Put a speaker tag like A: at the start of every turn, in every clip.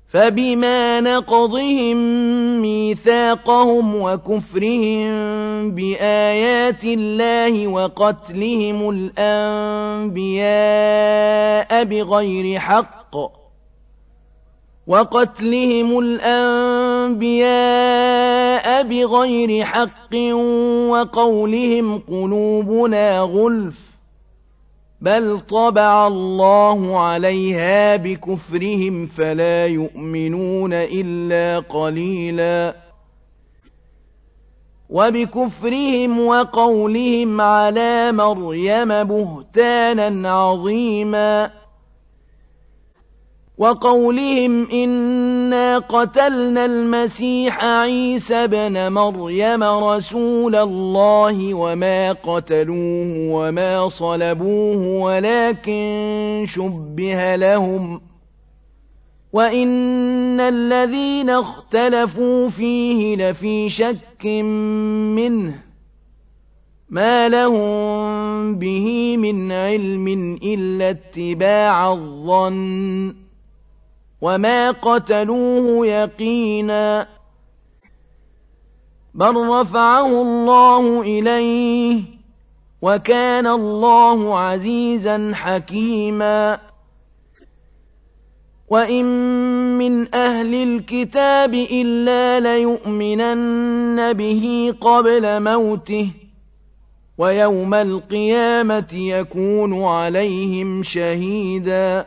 A: فبما نقضهم ميثاقهم وكفرهم بآيات الله وقتلهم الأنبياء بغير حق وقولهم قلوبنا غلف بل طبع الله عليها بكفرهم فلا يؤمنون إلا قليلا وبكفرهم وقولهم على مريم بهتانا عظيما وقولهم إنا قتلنا المسيح عيسى بن مريم رسول الله وما قتلوه وما صلبوه ولكن شبه لهم وإن الذين اختلفوا فيه لفي شك منه ما لهم به من علم إلا اتباع الظن وما قتلوه يقينا بل رفعه الله إليه وكان الله عزيزا حكيما وإن من أهل الكتاب إلا ليؤمنن به قبل موته ويوم القيامة يكون عليهم شهيدا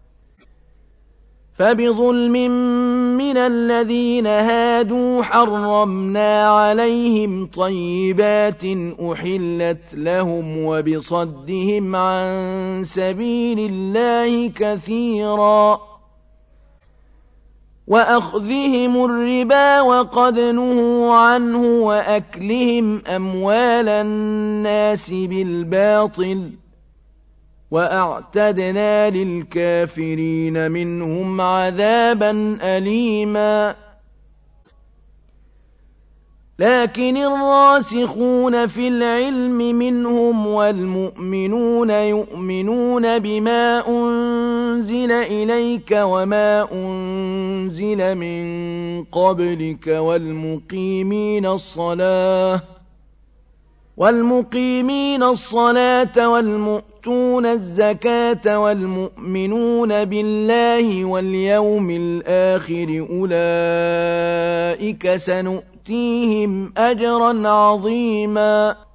A: فبظلم من الذين هادوا حرمنا عليهم طيبات أحلت لهم وبصدهم عن سبيل الله كثيرا وأخذهم الربا وقد نهوا عنه وأكلهم أموال الناس بالباطل وأعتدنا للكافرين منهم عذابا أليما لكن الراسخون في العلم منهم والمؤمنون يؤمنون بما أنزل إليك وما أنزل من قبلك والمقيمين الصلاة والمؤتون الزكاة والمؤمنون بالله واليوم الآخر أولئك سنؤتيهم أجرا عظيما